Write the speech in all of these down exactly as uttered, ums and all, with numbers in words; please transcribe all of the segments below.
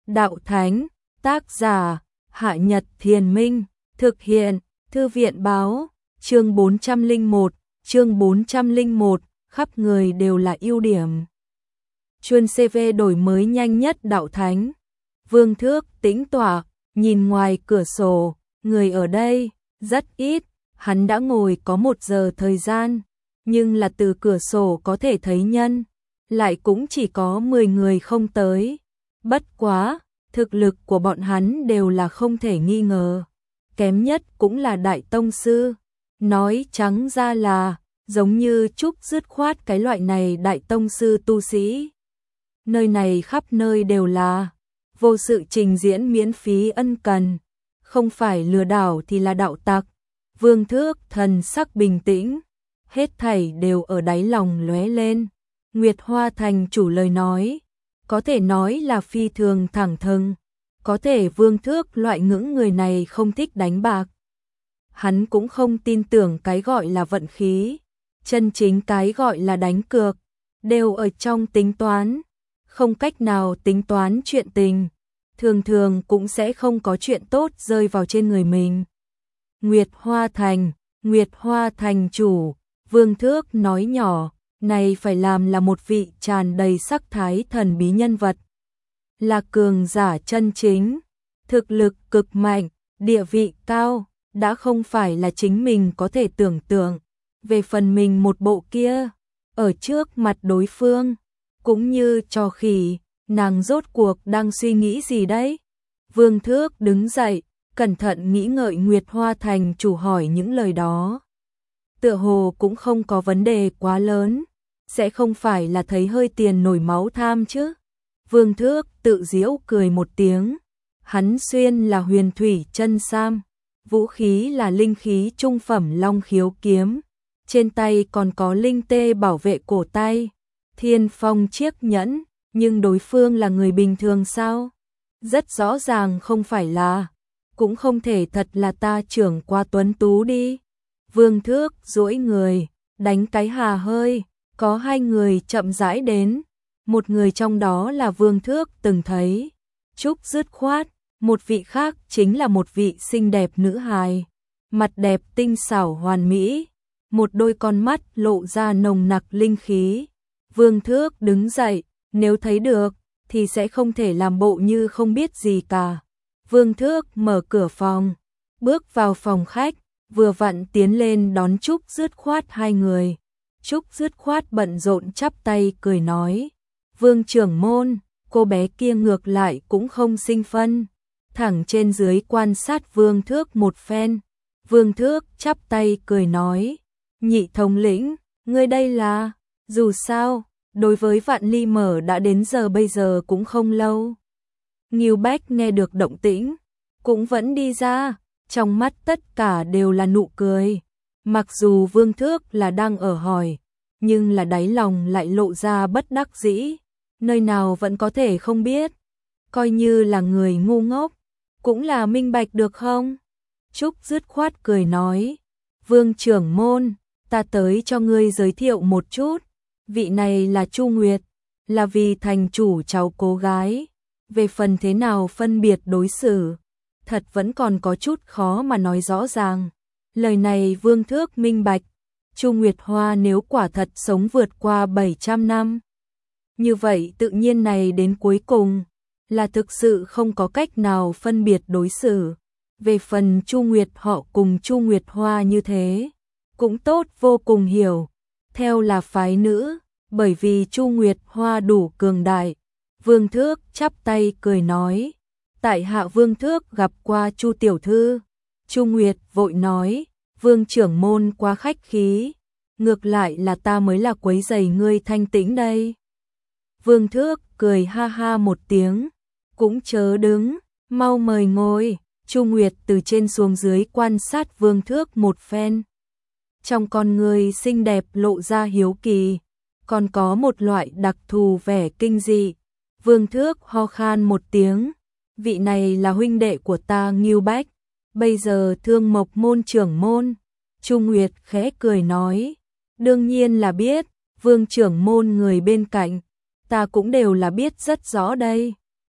đạo thánh, tác giả, Hạ Nhật Thiền Minh, thực hiện, Thư viện báo, chương bốn trăm lẻ một, chương bốn trăm lẻ một, khắp người đều là ưu điểm. Chuyên xê vê đổi mới nhanh nhất đạo thánh. Vương Thước tĩnh tọa, nhìn ngoài cửa sổ, người ở đây rất ít, hắn đã ngồi có một giờ thời gian, nhưng là từ cửa sổ có thể thấy nhân, lại cũng chỉ có mười người không tới. Bất quá, thực lực của bọn hắn đều là không thể nghi ngờ, kém nhất cũng là đại tông sư. Nói trắng ra là, giống như Trúc dứt khoát cái loại này đại tông sư tu sĩ. Nơi này khắp nơi đều là, vô sự trình diễn miễn phí ân cần, không phải lừa đảo thì là đạo tặc. Vương Thước thần sắc bình tĩnh, hết thảy đều ở đáy lòng lóe lên. Nguyệt Hoa thành chủ lời nói, có thể nói là phi thường thẳng thừng, có thể Vương Thước loại ngưỡng người này không thích đánh bạc. Hắn cũng không tin tưởng cái gọi là vận khí, chân chính cái gọi là đánh cược, đều ở trong tính toán, không cách nào tính toán chuyện tình, thường thường cũng sẽ không có chuyện tốt rơi vào trên người mình. Nguyệt Hoa thành, Nguyệt Hoa thành chủ, Vương Thước nói nhỏ, này phải làm là một vị tràn đầy sắc thái thần bí nhân vật, là cường giả chân chính, thực lực cực mạnh, địa vị cao, đã không phải là chính mình có thể tưởng tượng. Về phần mình một bộ kia, ở trước mặt đối phương, cũng như trò khỉ, nàng rốt cuộc đang suy nghĩ gì đấy? Vương Thước đứng dậy, cẩn thận nghĩ ngợi Nguyệt Hoa thành chủ hỏi những lời đó. Tựa hồ cũng không có vấn đề quá lớn, sẽ không phải là thấy hơi tiền nổi máu tham chứ? Vương Thước tự giễu cười một tiếng, hắn xuyên là huyền thủy chân sam, vũ khí là linh khí trung phẩm long khiếu kiếm, trên tay còn có linh tê bảo vệ cổ tay, thiên phong chiếc nhẫn, nhưng đối phương là người bình thường sao? Rất rõ ràng không phải là, cũng không thể thật là ta trưởng qua tuấn tú đi. Vương Thước duỗi người, đánh cái hà hơi, có hai người chậm rãi đến, một người trong đó là Vương Thước từng thấy, Trúc dứt khoát, một vị khác chính là một vị xinh đẹp nữ hài, mặt đẹp tinh xảo hoàn mỹ, một đôi con mắt lộ ra nồng nặc linh khí. Vương Thước đứng dậy, nếu thấy được, thì sẽ không thể làm bộ như không biết gì cả. Vương Thước mở cửa phòng, bước vào phòng khách, vừa vặn tiến lên đón Trúc dứt khoát hai người. Trúc dứt khoát bận rộn chắp tay cười nói, Vương trưởng môn, cô bé kia ngược lại cũng không sinh phân, thẳng trên dưới quan sát Vương Thước một phen. Vương Thước chắp tay cười nói, nhị thống lĩnh, ngươi đây là, dù sao, đối với Vạn Ly Mở đã đến giờ bây giờ cũng không lâu. Ngưu Bách nghe được động tĩnh, cũng vẫn đi ra, trong mắt tất cả đều là nụ cười. Mặc dù Vương Thước là đang ở hỏi, nhưng là đáy lòng lại lộ ra bất đắc dĩ, nơi nào vẫn có thể không biết, coi như là người ngu ngốc, cũng là minh bạch được không? Trúc dứt khoát cười nói, Vương trưởng môn, ta tới cho ngươi giới thiệu một chút, vị này là Chu Nguyệt, là vì thành chủ cháu cô gái, về phần thế nào phân biệt đối xử, thật vẫn còn có chút khó mà nói rõ ràng. Lời này Vương Thước minh bạch, Chu Nguyệt Hoa nếu quả thật sống vượt qua bảy trăm năm, như vậy tự nhiên này đến cuối cùng, là thực sự không có cách nào phân biệt đối xử. Về phần Chu Nguyệt họ cùng Chu Nguyệt Hoa như thế, cũng tốt vô cùng hiểu, theo là phái nữ, bởi vì Chu Nguyệt Hoa đủ cường đại. Vương Thước chắp tay cười nói, tại hạ Vương Thước gặp qua Chu tiểu thư. Chu Nguyệt vội nói, Vương trưởng môn quá khách khí, ngược lại là ta mới là quấy rầy ngươi thanh tĩnh đây. Vương Thước cười ha ha một tiếng, cũng chớ đứng, mau mời ngồi. Chu Nguyệt từ trên xuống dưới quan sát Vương Thước một phen, trong con người xinh đẹp lộ ra hiếu kỳ, còn có một loại đặc thù vẻ kinh dị. Vương Thước ho khan một tiếng, vị này là huynh đệ của ta Ngưu Bách, bây giờ Thương Mộc môn trưởng môn. Chu Nguyệt khẽ cười nói, đương nhiên là biết, Vương trưởng môn người bên cạnh, ta cũng đều là biết rất rõ đây.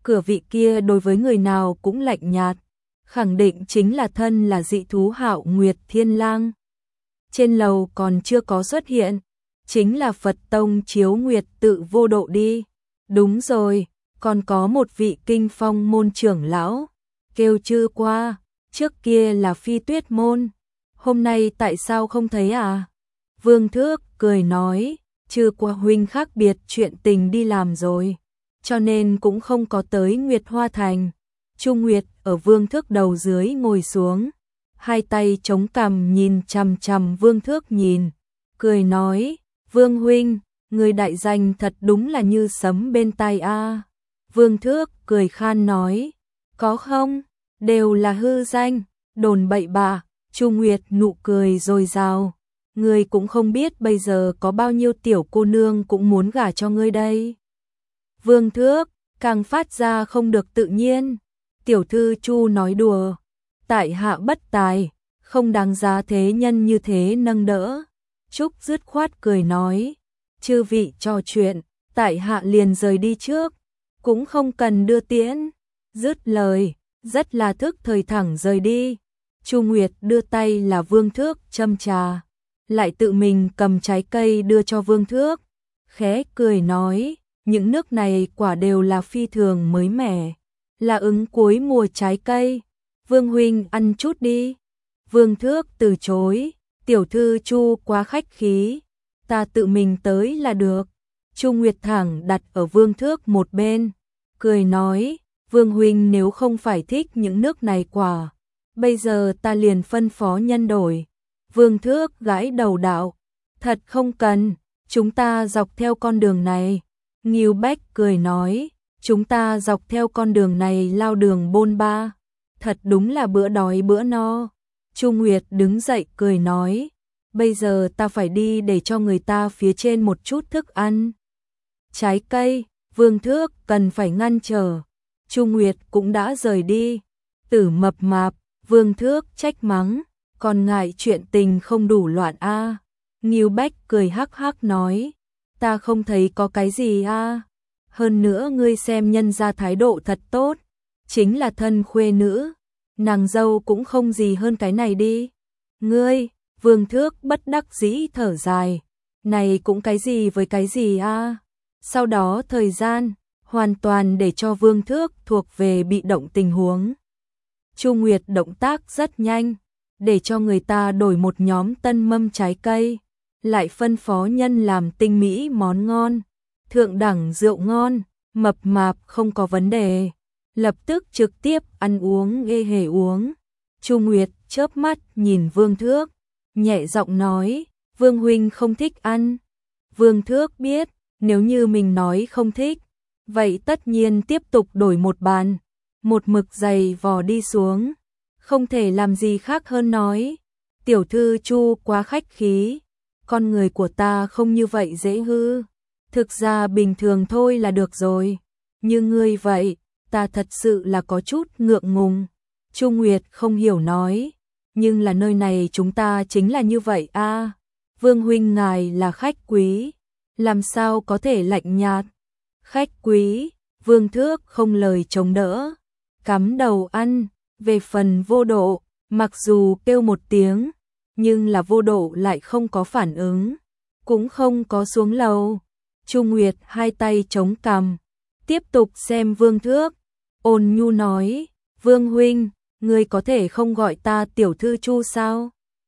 cửa vị kia đối với người nào cũng lạnh nhạt, khẳng định chính là thân là dị thú Hạo Nguyệt Thiên Lang. Trên lầu còn chưa có xuất hiện, chính là Phật Tông Chiếu Nguyệt Tự Vô Độ đi. Đúng rồi, còn có một vị Kinh Phong môn trưởng lão, kêu Chư Qua, trước kia là Phi Tuyết môn, hôm nay tại sao không thấy à? Vương Thước cười nói, Chư Qua huynh khác biệt chuyện tình đi làm rồi, cho nên cũng không có tới Nguyệt Hoa Thành. Chu Nguyệt ở Vương Thước đầu dưới ngồi xuống, hai tay chống cằm nhìn chằm chằm Vương Thước nhìn, cười nói, Vương huynh, người đại danh thật đúng là như sấm bên tai a. Vương Thước cười khan nói, có không, đều là hư danh, đồn bậy bạ. Chu Nguyệt nụ cười dồi dào, ngươi cũng không biết bây giờ có bao nhiêu tiểu cô nương cũng muốn gả cho ngươi đây. Vương Thước càng phát ra không được tự nhiên, tiểu thư Chu nói đùa, tại hạ bất tài, không đáng giá thế nhân như thế nâng đỡ. Trúc dứt khoát cười nói, chư vị trò chuyện, tại hạ liền rời đi trước, cũng không cần đưa tiễn. Dứt lời, rất là thức thời thẳng rời đi. Chu Nguyệt đưa tay là Vương Thước châm trà, lại tự mình cầm trái cây đưa cho Vương Thước, khẽ cười nói, những nước này quả đều là phi thường mới mẻ, là ứng cuối mùa trái cây, Vương huynh ăn chút đi. Vương Thước từ chối, tiểu thư Chu quá khách khí, ta tự mình tới là được. Chu Nguyệt thẳng đặt ở Vương Thước một bên, cười nói, Vương huynh nếu không phải thích những nước này quả, bây giờ ta liền phân phó nhân đổi. Vương Thước gãi đầu đạo, thật không cần, chúng ta dọc theo con đường này. Ngưu Bách cười nói, chúng ta dọc theo con đường này lao đường bôn ba, thật đúng là bữa đói bữa no. Chu Nguyệt đứng dậy cười nói, bây giờ ta phải đi để cho người ta phía trên một chút thức ăn. Trái cây, Vương Thước cần phải ngăn trở. Chu Nguyệt cũng đã rời đi. Tử mập mạp, Vương Thước trách mắng, còn ngại chuyện tình không đủ loạn a. À. Ngưu Bách cười hắc hắc nói, ta không thấy có cái gì a. À. Hơn nữa ngươi xem nhân ra thái độ thật tốt, chính là thân khuê nữ, nàng dâu cũng không gì hơn cái này đi. Ngươi, Vương Thước bất đắc dĩ thở dài, này cũng cái gì với cái gì a. À. Sau đó thời gian hoàn toàn để cho Vương Thước thuộc về bị động tình huống. Chu Nguyệt động tác rất nhanh, để cho người ta đổi một nhóm tân mâm trái cây, lại phân phó nhân làm tinh mỹ món ngon, thượng đẳng rượu ngon, mập mạp không có vấn đề, lập tức trực tiếp ăn uống ê hề uống. Chu Nguyệt chớp mắt nhìn Vương Thước, nhẹ giọng nói, Vương huynh không thích ăn. Vương Thước biết, nếu như mình nói không thích, vậy tất nhiên tiếp tục đổi một bàn, một mực dày vò đi xuống, không thể làm gì khác hơn nói, tiểu thư Chu quá khách khí, con người của ta không như vậy dễ hư, thực ra bình thường thôi là được rồi, như ngươi vậy, ta thật sự là có chút ngượng ngùng. Chu Nguyệt không hiểu nói, nhưng là nơi này chúng ta chính là như vậy a. À, Vương huynh ngài là khách quý, làm sao có thể lạnh nhạt. Khách quý, Vương Thước không lời chống đỡ, cắm đầu ăn. Về phần Vô Độ, mặc dù kêu một tiếng, nhưng là Vô Độ lại không có phản ứng, cũng không có xuống lầu. Chu Nguyệt hai tay chống cằm, tiếp tục xem Vương Thước, ôn nhu nói, Vương huynh, ngươi có thể không gọi ta tiểu thư Chu sao?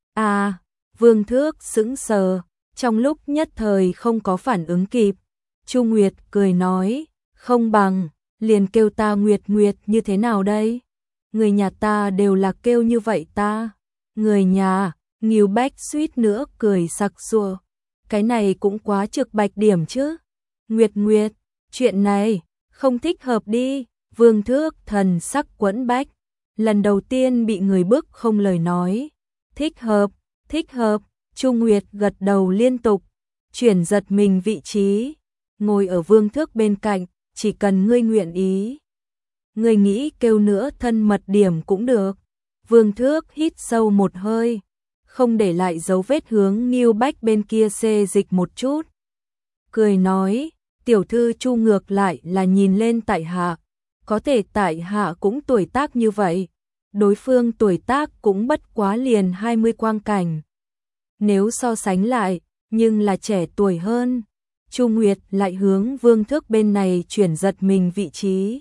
À, Vương Thước sững sờ, trong lúc nhất thời không có phản ứng kịp. Chu Nguyệt cười nói, không bằng, liền kêu ta Nguyệt Nguyệt như thế nào đây? Người nhà ta đều là kêu như vậy ta. Người nhà, Ngưu Bách suýt nữa cười sặc sụa. Cái này cũng quá trực bạch điểm chứ. Nguyệt Nguyệt, chuyện này, không thích hợp đi. Vương Thước thần sắc quẫn bách. Lần đầu tiên bị người bức không lời nói. Thích hợp, thích hợp. Chu Nguyệt gật đầu liên tục, chuyển giật mình vị trí, ngồi ở Vương Thước bên cạnh, chỉ cần ngươi nguyện ý. Ngươi nghĩ kêu nữa thân mật điểm cũng được. Vương Thước hít sâu một hơi, không để lại dấu vết hướng Ngưu Bách bên kia xê dịch một chút. Cười nói, tiểu thư Chu ngược lại là nhìn lên tại hạ, có thể tại hạ cũng tuổi tác như vậy. Đối phương tuổi tác cũng bất quá liền hai mươi quang cảnh. Nếu so sánh lại, nhưng là trẻ tuổi hơn. Chu Nguyệt lại hướng Vương Thước bên này chuyển giật mình vị trí.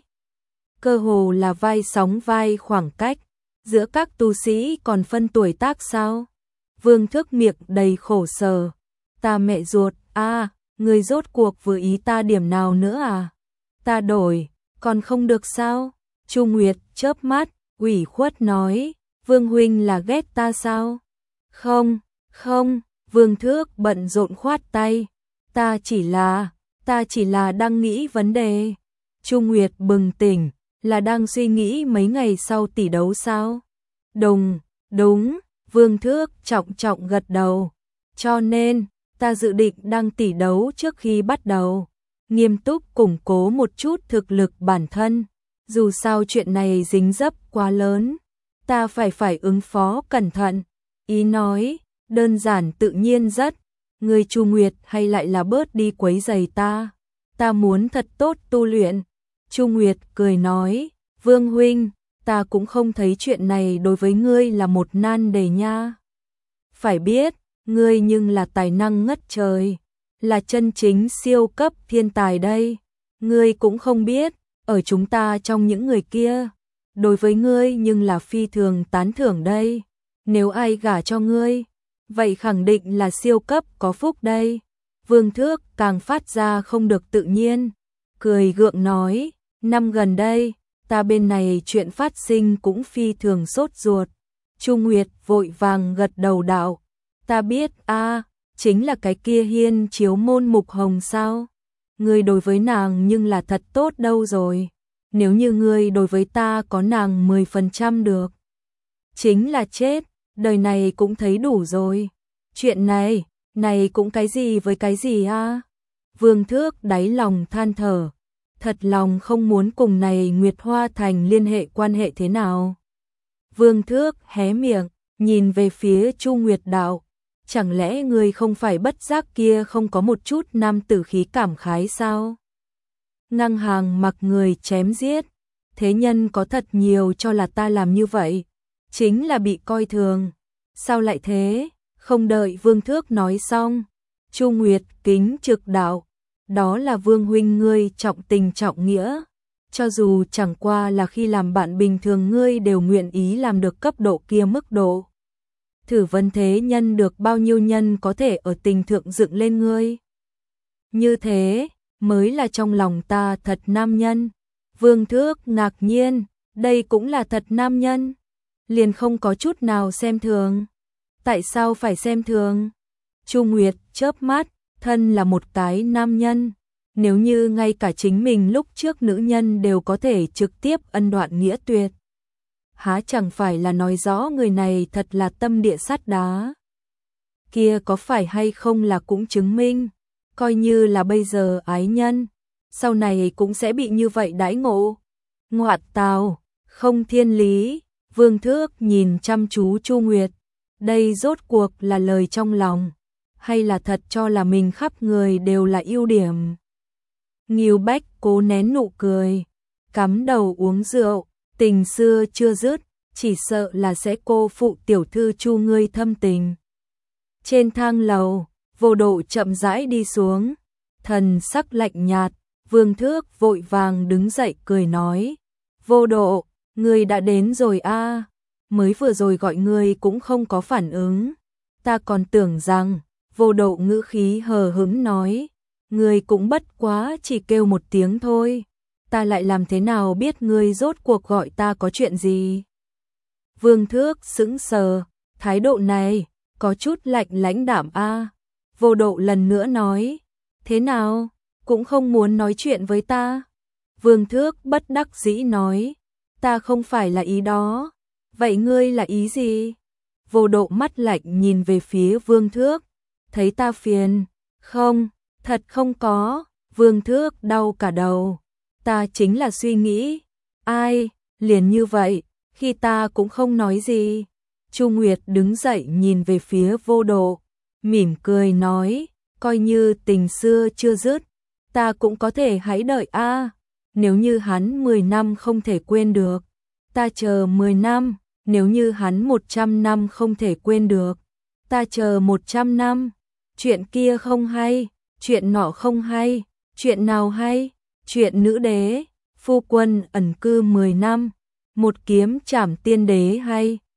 Cơ hồ là vai sóng vai khoảng cách, giữa các tu sĩ còn phân tuổi tác sao? Vương Thước miệng đầy khổ sở. Ta mẹ ruột, a, à, người rốt cuộc vừa ý ta điểm nào nữa à? Ta đổi, còn không được sao? Chu Nguyệt chớp mắt, ủy khuất nói, Vương huynh là ghét ta sao? Không, không, Vương Thước bận rộn khoát tay. Ta chỉ là, ta chỉ là đang nghĩ vấn đề. Chu Nguyệt bừng tỉnh, là đang suy nghĩ mấy ngày sau tỷ đấu sao? Đúng, đúng, Vương Thước trọng trọng gật đầu. Cho nên, ta dự định đăng tỷ đấu trước khi bắt đầu. Nghiêm túc củng cố một chút thực lực bản thân. Dù sao chuyện này dính dấp quá lớn, ta phải phải ứng phó cẩn thận. Ý nói, đơn giản tự nhiên rất. Người Chu Nguyệt hay lại là bớt đi quấy rầy ta. Ta muốn thật tốt tu luyện. Chu Nguyệt cười nói, Vương huynh, ta cũng không thấy chuyện này đối với ngươi là một nan đề nha. Phải biết, ngươi nhưng là tài năng ngất trời, là chân chính siêu cấp thiên tài đây. Ngươi cũng không biết, ở chúng ta trong những người kia, đối với ngươi nhưng là phi thường tán thưởng đây. Nếu ai gả cho ngươi, vậy khẳng định là siêu cấp có phúc đây. Vương Thước càng phát ra không được tự nhiên, cười gượng nói, năm gần đây, ta bên này chuyện phát sinh cũng phi thường sốt ruột. Chu Nguyệt vội vàng gật đầu đạo, ta biết a, chính là cái kia Hiên Chiếu môn Mục Hồng sao? Ngươi đối với nàng nhưng là thật tốt đâu rồi. Nếu như ngươi đối với ta có nàng mười phần trăm được, chính là chết, đời này cũng thấy đủ rồi. Chuyện này, này cũng cái gì với cái gì a? Vương Thước đáy lòng than thở, thật lòng không muốn cùng này Nguyệt Hoa Thành liên hệ quan hệ thế nào. Vương Thước hé miệng, nhìn về phía Chu Nguyệt đạo, chẳng lẽ ngươi không phải bất giác kia không có một chút nam tử khí cảm khái sao? Ngang hàng mặc người chém giết, thế nhân có thật nhiều cho là ta làm như vậy, chính là bị coi thường. Sao lại thế? Không đợi Vương Thước nói xong, Chu Nguyệt kính trực đạo, đó là Vương huynh ngươi trọng tình trọng nghĩa, cho dù chẳng qua là khi làm bạn bình thường ngươi đều nguyện ý làm được cấp độ kia mức độ. Thử vấn thế nhân được bao nhiêu nhân có thể ở tình thượng dựng lên ngươi. Như thế, mới là trong lòng ta thật nam nhân. Vương Thước ngạc nhiên, đây cũng là thật nam nhân. Liền không có chút nào xem thường. Tại sao phải xem thường? Chu Nguyệt chớp mắt, thân là một cái nam nhân. Nếu như ngay cả chính mình lúc trước nữ nhân đều có thể trực tiếp ân đoạn nghĩa tuyệt, há chẳng phải là nói rõ người này thật là tâm địa sắt đá. Kia có phải hay không là cũng chứng minh, coi như là bây giờ ái nhân, sau này cũng sẽ bị như vậy đãi ngộ. Ngoạt tào, không thiên lý. Vương Thước nhìn chăm chú Chu Nguyệt, đây rốt cuộc là lời trong lòng, hay là thật cho là mình khắp người đều là ưu điểm. Ngưu Bách cố nén nụ cười, cắm đầu uống rượu, tình xưa chưa dứt, chỉ sợ là sẽ cô phụ tiểu thư Chu ngươi thâm tình. Trên thang lầu, Vô Độ chậm rãi đi xuống, thần sắc lạnh nhạt. Vương Thước vội vàng đứng dậy cười nói, Vô Độ, ngươi đã đến rồi a, à, mới vừa rồi gọi ngươi cũng không có phản ứng, ta còn tưởng rằng. Vô Độ ngữ khí hờ hững nói, ngươi cũng bất quá chỉ kêu một tiếng thôi, ta lại làm thế nào biết ngươi rốt cuộc gọi ta có chuyện gì? Vương Thước sững sờ, thái độ này có chút lạnh lãnh đạm a. À. Vô Độ lần nữa nói, thế nào, cũng không muốn nói chuyện với ta? Vương Thước bất đắc dĩ nói, ta không phải là ý đó. Vậy ngươi là ý gì? Vô Độ mắt lạnh nhìn về phía Vương Thước, thấy ta phiền? Không, thật không có. Vương Thước đau cả đầu, ta chính là suy nghĩ. Ai, liền như vậy, khi ta cũng không nói gì. Chu Nguyệt đứng dậy nhìn về phía Vô Độ, mỉm cười nói, coi như tình xưa chưa dứt, ta cũng có thể hãy đợi a. nếu như hắn mười năm không thể quên được, ta chờ mười năm, nếu như hắn một trăm năm không thể quên được, ta chờ một trăm năm. Chuyện kia không hay, chuyện nọ không hay, chuyện nào hay? Chuyện nữ đế, phu quân ẩn cư mười năm, một kiếm trảm tiên đế hay?